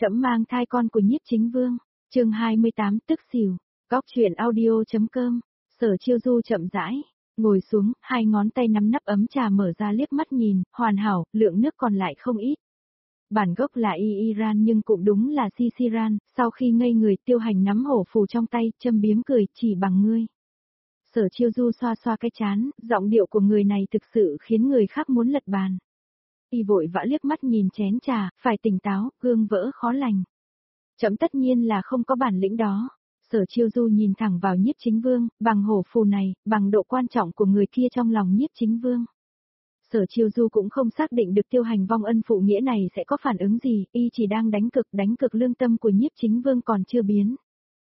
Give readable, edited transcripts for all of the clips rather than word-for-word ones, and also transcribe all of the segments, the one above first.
Trẫm mang thai con của Nhiếp Chính Vương. Chương 28 tức xỉu. Góc truyện audio.com. Sở Chiêu Du chậm rãi ngồi xuống, hai ngón tay nắm nắp ấm trà mở ra liếc mắt nhìn, hoàn hảo, lượng nước còn lại không ít. Bản gốc là Iran nhưng cũng đúng là Sisiran, sau khi ngây người Tiêu Hành nắm hổ phù trong tay, châm biếm cười, chỉ bằng ngươi. Sở Chiêu Du xoa xoa cái trán, giọng điệu của người này thực sự khiến người khác muốn lật bàn. Y vội vã liếc mắt nhìn chén trà, phải tỉnh táo, gương vỡ khó lành. Trẫm tất nhiên là không có bản lĩnh đó. Sở Chiêu Du nhìn thẳng vào Nhiếp Chính Vương, bằng hổ phù này, bằng độ quan trọng của người kia trong lòng Nhiếp Chính Vương. Sở Chiêu Du cũng không xác định được Tiêu Hành vong ân phụ nghĩa này sẽ có phản ứng gì, y chỉ đang đánh cực lương tâm của Nhiếp Chính Vương còn chưa biến.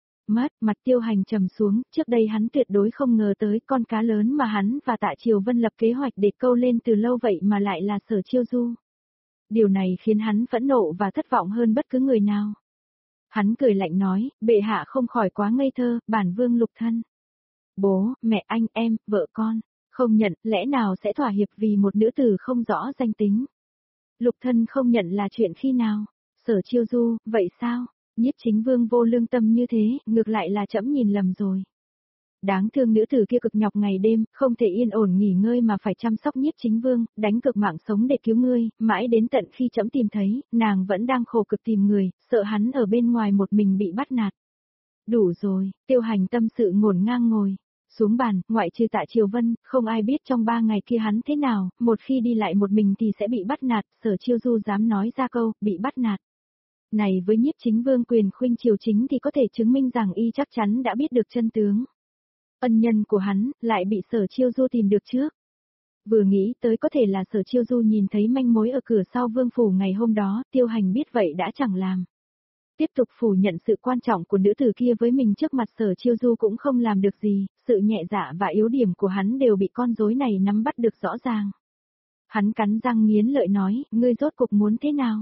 Mặt Tiêu Hành trầm xuống, trước đây hắn tuyệt đối không ngờ tới con cá lớn mà hắn và Tạ Triều Vân lập kế hoạch để câu lên từ lâu vậy mà lại là Sở Chiêu Du. Điều này khiến hắn phẫn nộ và thất vọng hơn bất cứ người nào. Hắn cười lạnh nói, bệ hạ không khỏi quá ngây thơ, bản vương Lục Thân. Bố, mẹ anh, em, vợ con, không nhận, lẽ nào sẽ thỏa hiệp vì một nữ tử không rõ danh tính. Lục Thân không nhận là chuyện khi nào? Sở Chiêu Du, vậy sao? Nhiếp Chính Vương vô lương tâm như thế, ngược lại là trẫm nhìn lầm rồi. Đáng thương nữ tử kia cực nhọc ngày đêm, không thể yên ổn nghỉ ngơi mà phải chăm sóc Nhiếp Chính Vương, đánh cực mạng sống để cứu ngươi, mãi đến tận khi trẫm tìm thấy, nàng vẫn đang khổ cực tìm người, sợ hắn ở bên ngoài một mình bị bắt nạt. Đủ rồi, Tiêu Hành tâm sự ngổn ngang ngồi xuống bàn, ngoại trừ Tạ Triều Vân, không ai biết trong 3 ngày kia hắn thế nào, một khi đi lại một mình thì sẽ bị bắt nạt, Sở Chiêu Du dám nói ra câu, bị bắt nạt. Này với Nhiếp Chính Vương quyền khuynh triều chính thì có thể chứng minh rằng y chắc chắn đã biết được chân tướng. Ân nhân của hắn, lại bị Sở Chiêu Du tìm được trước. Vừa nghĩ tới có thể là Sở Chiêu Du nhìn thấy manh mối ở cửa sau vương phủ ngày hôm đó, Tiêu Hành biết vậy đã chẳng làm. Tiếp tục phủ nhận sự quan trọng của nữ tử kia với mình trước mặt Sở Chiêu Du cũng không làm được gì, sự nhẹ dạ và yếu điểm của hắn đều bị con rối này nắm bắt được rõ ràng. Hắn cắn răng nghiến lợi nói, ngươi rốt cuộc muốn thế nào?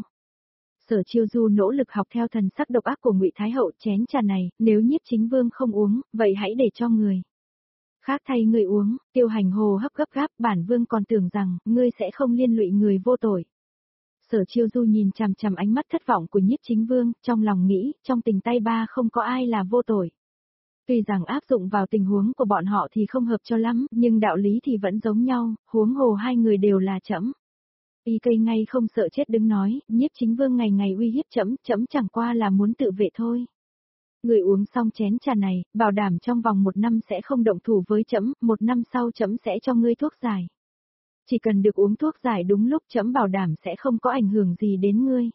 Sở Chiêu Du nỗ lực học theo thần sắc độc ác của Ngụy Thái Hậu, chén trà này, nếu Nhiếp Chính Vương không uống, vậy hãy để cho người khác thay ngươi uống. Tiêu Hành hồ hấp gấp gáp, bản vương còn tưởng rằng, ngươi sẽ không liên lụy người vô tội. Sở Chiêu Du nhìn chằm chằm ánh mắt thất vọng của Nhiếp Chính Vương, trong lòng nghĩ, trong tình tay ba không có ai là vô tội. Tuy rằng áp dụng vào tình huống của bọn họ thì không hợp cho lắm, nhưng đạo lý thì vẫn giống nhau, huống hồ hai người đều là trẫm. Y cây ngay không sợ chết đứng nói, Nhiếp Chính Vương ngày ngày uy hiếp trẫm chẳng qua là muốn tự vệ thôi. Người uống xong chén trà này, bảo đảm trong vòng 1 năm sẽ không động thủ với trẫm, 1 năm sau trẫm sẽ cho ngươi thuốc giải. Chỉ cần được uống thuốc giải đúng lúc trẫm bảo đảm sẽ không có ảnh hưởng gì đến ngươi.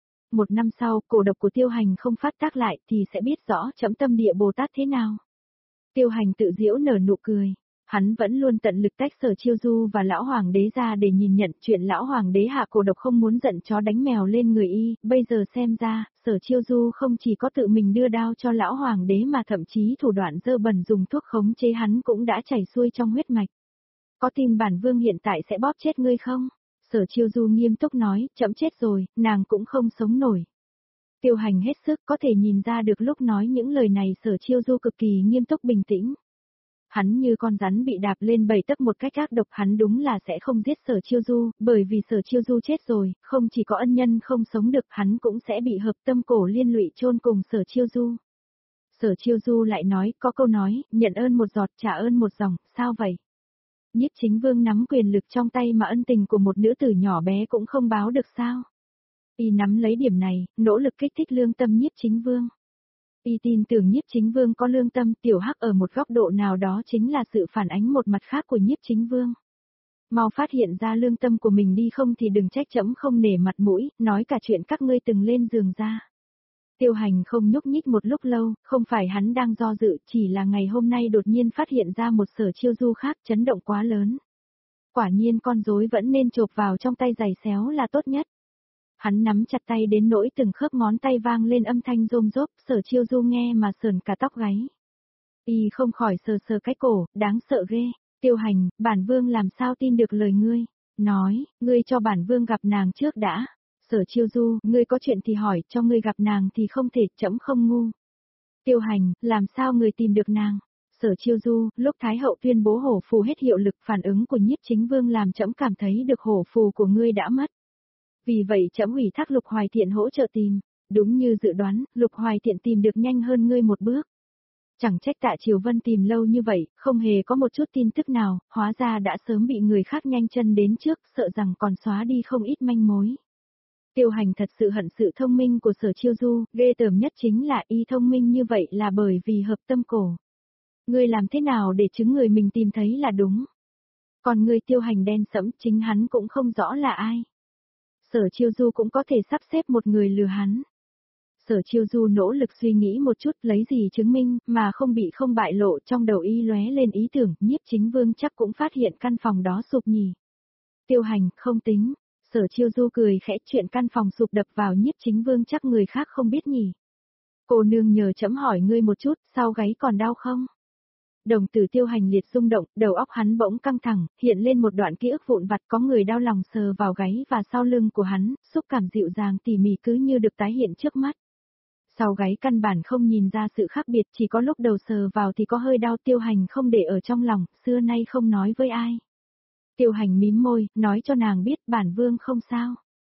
1 năm sau, cổ độc của Tiêu Hành không phát tác lại thì sẽ biết rõ trẫm tâm địa Bồ Tát thế nào. Tiêu Hành tự giễu nở nụ cười. Hắn vẫn luôn tận lực tách Sở Chiêu Du và Lão Hoàng đế ra để nhìn nhận chuyện Lão Hoàng đế hạ cổ độc không muốn giận chó đánh mèo lên người y, bây giờ xem ra, Sở Chiêu Du không chỉ có tự mình đưa đao cho Lão Hoàng đế mà thậm chí thủ đoạn dơ bẩn dùng thuốc khống chế hắn cũng đã chảy xuôi trong huyết mạch. Có tin bản vương hiện tại sẽ bóp chết ngươi không? Sở Chiêu Du nghiêm túc nói, trẫm chết rồi, nàng cũng không sống nổi. Tiêu Hành hết sức có thể nhìn ra được lúc nói những lời này Sở Chiêu Du cực kỳ nghiêm túc bình tĩnh. Hắn như con rắn bị đạp lên 7 tấc một cách ác độc, hắn đúng là sẽ không giết Sở Chiêu Du, bởi vì Sở Chiêu Du chết rồi, không chỉ có ân nhân không sống được, hắn cũng sẽ bị hợp tâm cổ liên lụy chôn cùng Sở Chiêu Du. Sở Chiêu Du lại nói, có câu nói, nhận ơn một giọt trả ơn một dòng, sao vậy? Nhiếp Chính Vương nắm quyền lực trong tay mà ân tình của một nữ tử nhỏ bé cũng không báo được sao? Y nắm lấy điểm này, nỗ lực kích thích lương tâm Nhiếp Chính Vương. Y tin tưởng Nhiếp Chính Vương có lương tâm, Tiểu Hắc ở một góc độ nào đó chính là sự phản ánh một mặt khác của Nhiếp Chính Vương. Mau phát hiện ra lương tâm của mình đi không thì đừng trách trẫm không nể mặt mũi, nói cả chuyện các ngươi từng lên giường ra. Tiêu Hành không nhúc nhích một lúc lâu, không phải hắn đang do dự, chỉ là ngày hôm nay đột nhiên phát hiện ra một Sở Chiêu Du khác, chấn động quá lớn. Quả nhiên con rối vẫn nên chộp vào trong tay giày xéo là tốt nhất. Hắn nắm chặt tay đến nỗi từng khớp ngón tay vang lên âm thanh rôm rốp, Sở Chiêu Du nghe mà sởn cả tóc gáy. Y không khỏi sờ sờ cái cổ, đáng sợ ghê. Tiêu Hành, bản vương làm sao tin được lời ngươi? Nói, ngươi cho bản vương gặp nàng trước đã. Sở Chiêu Du, ngươi có chuyện thì hỏi, cho ngươi gặp nàng thì không thể, trẫm không ngu. Tiêu Hành, làm sao ngươi tìm được nàng? Sở Chiêu Du, lúc Thái Hậu tuyên bố hổ phù hết hiệu lực, phản ứng của Nhiếp Chính Vương làm trẫm cảm thấy được hổ phù của ngươi đã mất. Vì vậy trẫm ủy thác Lục Hoài Thiện hỗ trợ tìm. Đúng như dự đoán, Lục Hoài Thiện tìm được nhanh hơn ngươi một bước. Chẳng trách Tạ Triều Vân tìm lâu như vậy, không hề có một chút tin tức nào, hóa ra đã sớm bị người khác nhanh chân đến trước, sợ rằng còn xóa đi không ít manh mối. Tiêu Hành thật sự hận sự thông minh của Sở Chiêu Du, ghê tởm nhất chính là y thông minh như vậy là bởi vì hợp tâm cổ. Ngươi làm thế nào để chứng người mình tìm thấy là đúng? Còn người Tiêu Hành đen sẫm chính hắn cũng không rõ là ai. Sở Chiêu Du cũng có thể sắp xếp một người lừa hắn. Sở Chiêu Du nỗ lực suy nghĩ một chút lấy gì chứng minh mà không bại lộ, trong đầu y lóe lên ý tưởng Nhiếp Chính Vương chắc cũng phát hiện căn phòng đó sụp nhỉ. Tiêu Hành không tính. Sở Chiêu Du cười khẽ, chuyện căn phòng sụp đập vào Nhiếp Chính Vương chắc người khác không biết nhỉ. Cô nương nhờ trẫm hỏi ngươi một chút, sau gáy còn đau không? Đồng tử Tiêu Hành liệt rung động, đầu óc hắn bỗng căng thẳng, hiện lên một đoạn ký ức vụn vặt, có người đau lòng sờ vào gáy và sau lưng của hắn, xúc cảm dịu dàng tỉ mỉ cứ như được tái hiện trước mắt. Sau gáy căn bản không nhìn ra sự khác biệt, chỉ có lúc đầu sờ vào thì có hơi đau. Tiêu Hành không để ở trong lòng, xưa nay không nói với ai. Tiêu Hành mím môi, nói cho nàng biết bản vương không sao.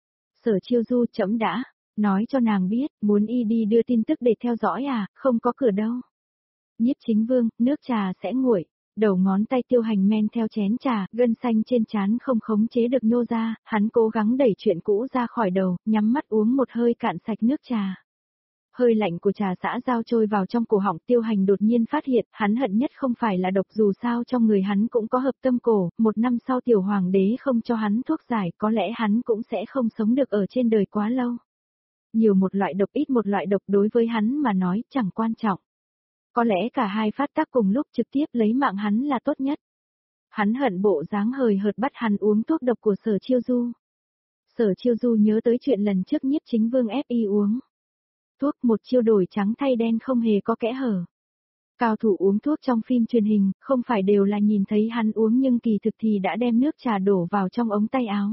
Sở Chiêu Du trẫm đã, nói cho nàng biết, muốn y đi đưa tin tức để theo dõi à, không có cửa đâu. Nhiếp Chính Vương, nước trà sẽ nguội. Đầu ngón tay Tiêu Hành men theo chén trà, gân xanh trên trán không khống chế được nhô ra, hắn cố gắng đẩy chuyện cũ ra khỏi đầu, nhắm mắt uống một hơi cạn sạch nước trà. Hơi lạnh của trà xã giao trôi vào trong cổ họng. Tiêu Hành đột nhiên phát hiện, hắn hận nhất không phải là độc, dù sao trong người hắn cũng có hợp tâm cổ, 1 năm sau Tiểu Hoàng đế không cho hắn thuốc giải, có lẽ hắn cũng sẽ không sống được ở trên đời quá lâu. Nhiều một loại độc ít một loại độc đối với hắn mà nói chẳng quan trọng. Có lẽ cả hai phát tác cùng lúc trực tiếp lấy mạng hắn là tốt nhất. Hắn hận bộ dáng hời hợt bắt hắn uống thuốc độc của Sở Chiêu Du. Sở Chiêu Du nhớ tới chuyện lần trước Nhiếp Chính Vương ép y uống thuốc, một chiêu đổi trắng thay đen không hề có kẽ hở. Cao thủ uống thuốc trong phim truyền hình, không phải đều là nhìn thấy hắn uống nhưng kỳ thực thì đã đem nước trà đổ vào trong ống tay áo.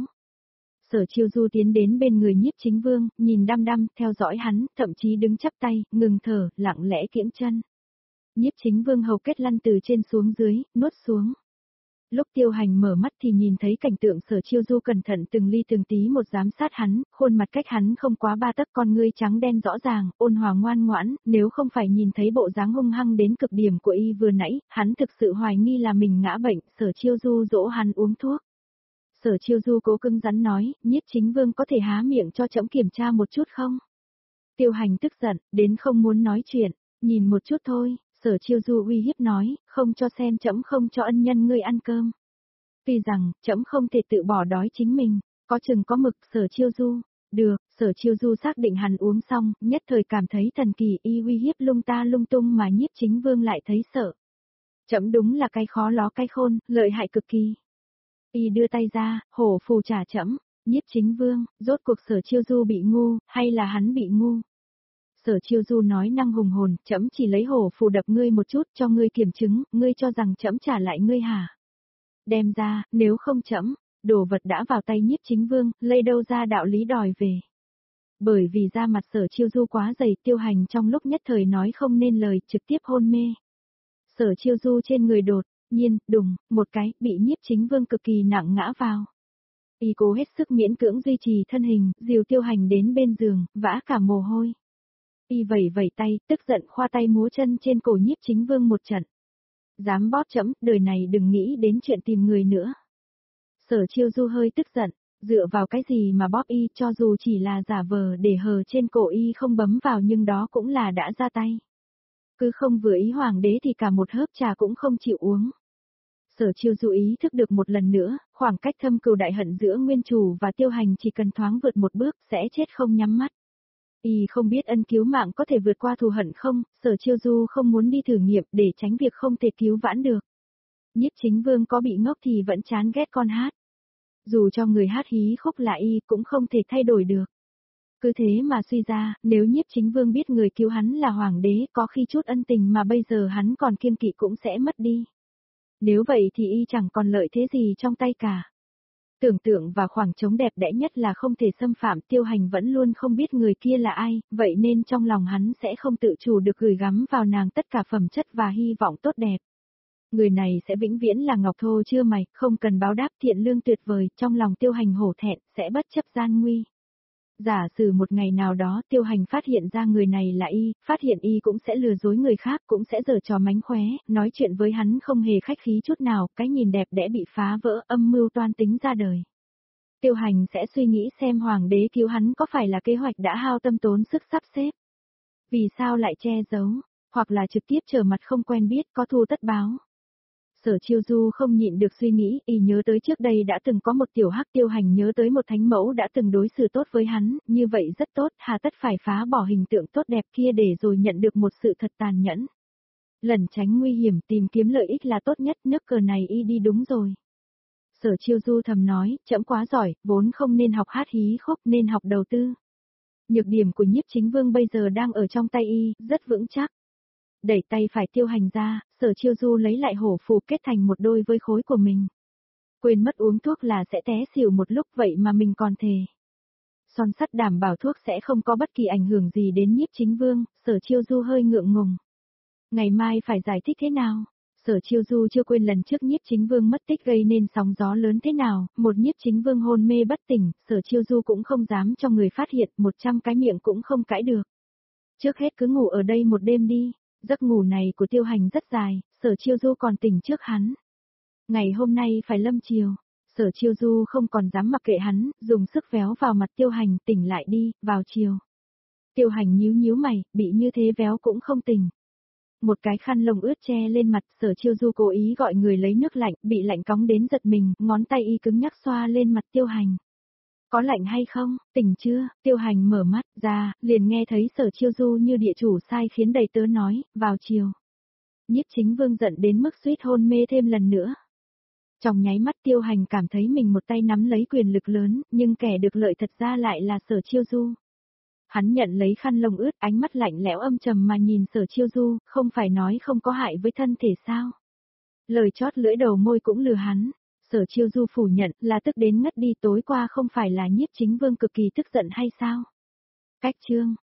Sở Chiêu Du tiến đến bên người Nhiếp Chính Vương, nhìn đăm đăm, theo dõi hắn, thậm chí đứng chắp tay, ngừng thở, lặng lẽ kiễng chân. Nhiếp Chính Vương hầu kết lăn từ trên xuống dưới, nuốt xuống. Lúc Tiêu Hành mở mắt thì nhìn thấy cảnh tượng Sở Chiêu Du cẩn thận từng ly từng tí một giám sát hắn, khuôn mặt cách hắn không quá 3 tấc, con ngươi trắng đen rõ ràng, ôn hòa ngoan ngoãn, nếu không phải nhìn thấy bộ dáng hung hăng đến cực điểm của y vừa nãy, hắn thực sự hoài nghi là mình ngã bệnh. Sở Chiêu Du dỗ hắn uống thuốc. Sở Chiêu Du cố cứng rắn nói, Nhiếp Chính Vương có thể há miệng cho trẫm kiểm tra một chút không? Tiêu Hành tức giận, đến không muốn nói chuyện, nhìn một chút thôi. Sở Chiêu Du uy hiếp nói, không cho xem trẫm không cho ân nhân ngươi ăn cơm. Tuy rằng, trẫm không thể tự bỏ đói chính mình, có chừng có mực. Sở Chiêu Du, được. Sở Chiêu Du xác định hắn uống xong, nhất thời cảm thấy thần kỳ, y uy hiếp lung ta lung tung mà Nhiếp Chính Vương lại thấy sợ. Trẫm đúng là cái khó ló cái khôn, lợi hại cực kỳ. Y đưa tay ra, hổ phù trả trẫm. Nhiếp Chính Vương, rốt cuộc Sở Chiêu Du bị ngu, hay là hắn bị ngu? Sở Chiêu Du nói năng hùng hồn, trẫm chỉ lấy hổ phù đập ngươi một chút cho ngươi kiểm chứng, ngươi cho rằng trẫm trả lại ngươi hả? Đem ra, nếu không trẫm, đồ vật đã vào tay Nhiếp Chính Vương, lấy đâu ra đạo lý đòi về. Bởi vì da mặt Sở Chiêu Du quá dày, Tiêu Hành trong lúc nhất thời nói không nên lời, trực tiếp hôn mê. Sở Chiêu Du trên người đột nhiên, đùng, một cái, bị Nhiếp Chính Vương cực kỳ nặng ngã vào. Y cố hết sức miễn cưỡng duy trì thân hình, dìu Tiêu Hành đến bên giường, vã cả mồ hôi. Y vẩy vẩy tay, tức giận khoa tay múa chân trên cổ Nhiếp Chính Vương một trận. Dám bóp trẫm, đời này đừng nghĩ đến chuyện tìm người nữa. Sở Chiêu Du hơi tức giận, dựa vào cái gì mà bóp y, cho dù chỉ là giả vờ để hờ trên cổ y không bấm vào nhưng đó cũng là đã ra tay. Cứ không vừa ý hoàng đế thì cả một hớp trà cũng không chịu uống. Sở Chiêu Du ý thức được một lần nữa, khoảng cách thâm cừu đại hận giữa nguyên chủ và Tiêu Hành chỉ cần thoáng vượt một bước sẽ chết không nhắm mắt. Y không biết ân cứu mạng có thể vượt qua thù hận không, Sở Chiêu Du không muốn đi thử nghiệm để tránh việc không thể cứu vãn được. Nhiếp Chính Vương có bị ngốc thì vẫn chán ghét con hát. Dù cho người hát hí khúc là y cũng không thể thay đổi được. Cứ thế mà suy ra, nếu Nhiếp Chính Vương biết người cứu hắn là hoàng đế, có khi chút ân tình mà bây giờ hắn còn kiêng kỵ cũng sẽ mất đi. Nếu vậy thì y chẳng còn lợi thế gì trong tay cả. Tưởng tượng và khoảng trống đẹp đẽ nhất là không thể xâm phạm. Tiêu Hành vẫn luôn không biết người kia là ai, vậy nên trong lòng hắn sẽ không tự chủ được gửi gắm vào nàng tất cả phẩm chất và hy vọng tốt đẹp. Người này sẽ vĩnh viễn là ngọc thô chưa mài, không cần báo đáp, thiện lương tuyệt vời, trong lòng Tiêu Hành hổ thẹn, sẽ bất chấp gian nguy. Giả sử một ngày nào đó Tiêu Hành phát hiện ra người này là y, phát hiện y cũng sẽ lừa dối người khác, cũng sẽ giở trò mánh khóe, nói chuyện với hắn không hề khách khí chút nào, cái nhìn đẹp đẽ bị phá vỡ, âm mưu toan tính ra đời. Tiêu Hành sẽ suy nghĩ xem hoàng đế cứu hắn có phải là kế hoạch đã hao tâm tốn sức sắp xếp. Vì sao lại che giấu, hoặc là trực tiếp trở mặt không quen biết có thù tất báo. Sở Chiêu Du không nhịn được suy nghĩ, y nhớ tới trước đây đã từng có một tiểu hắc, Tiêu Hành nhớ tới một thánh mẫu đã từng đối xử tốt với hắn, như vậy rất tốt, hà tất phải phá bỏ hình tượng tốt đẹp kia để rồi nhận được một sự thật tàn nhẫn. Lẩn tránh nguy hiểm, tìm kiếm lợi ích là tốt nhất, nước cờ này y đi đúng rồi. Sở Chiêu Du thầm nói, trẫm quá giỏi, vốn không nên học hát hí khúc, nên học đầu tư. Nhược điểm của Nhiếp Chính Vương bây giờ đang ở trong tay y, rất vững chắc. Đẩy tay phải Tiêu Hành ra, Sở Chiêu Du lấy lại hổ phù kết thành một đôi với khối của mình. Quên mất uống thuốc là sẽ té xỉu một lúc, vậy mà mình còn thề. Son sắt đảm bảo thuốc sẽ không có bất kỳ ảnh hưởng gì đến Nhiếp Chính Vương, Sở Chiêu Du hơi ngượng ngùng. Ngày mai phải giải thích thế nào? Sở Chiêu Du chưa quên lần trước Nhiếp Chính Vương mất tích gây nên sóng gió lớn thế nào, một Nhiếp Chính Vương hôn mê bất tỉnh, Sở Chiêu Du cũng không dám cho người phát hiện, 100 cái miệng cũng không cãi được. Trước hết cứ ngủ ở đây một đêm đi, giấc ngủ này của Tiêu Hành rất dài, Sở Chiêu Du còn tỉnh trước hắn. Ngày hôm nay phải lâm chiều, Sở Chiêu Du không còn dám mặc kệ hắn, dùng sức véo vào mặt Tiêu Hành, tỉnh lại đi, vào chiều. Tiêu Hành nhíu nhíu mày, bị như thế véo cũng không tỉnh. Một cái khăn lông ướt che lên mặt, Sở Chiêu Du cố ý gọi người lấy nước lạnh, bị lạnh cóng đến giật mình, ngón tay y cứng nhắc xoa lên mặt Tiêu Hành. Có lạnh hay không, tỉnh chưa? Tiêu Hành mở mắt ra, liền nghe thấy Sở Chiêu Du như địa chủ sai khiến đầy tớ nói, vào chiều. Nhiếp Chính Vương giận đến mức suýt hôn mê thêm lần nữa. Trong nháy mắt Tiêu Hành cảm thấy mình một tay nắm lấy quyền lực lớn, nhưng kẻ được lợi thật ra lại là Sở Chiêu Du. Hắn nhận lấy khăn lông ướt, ánh mắt lạnh lẽo âm trầm mà nhìn Sở Chiêu Du, không phải nói không có hại với thân thể sao? Lời chót lưỡi đầu môi cũng lừa hắn. Sở Chiêu Du phủ nhận là tức đến ngất đi, tối qua không phải là Nhiếp Chính Vương cực kỳ tức giận hay sao? Cách chương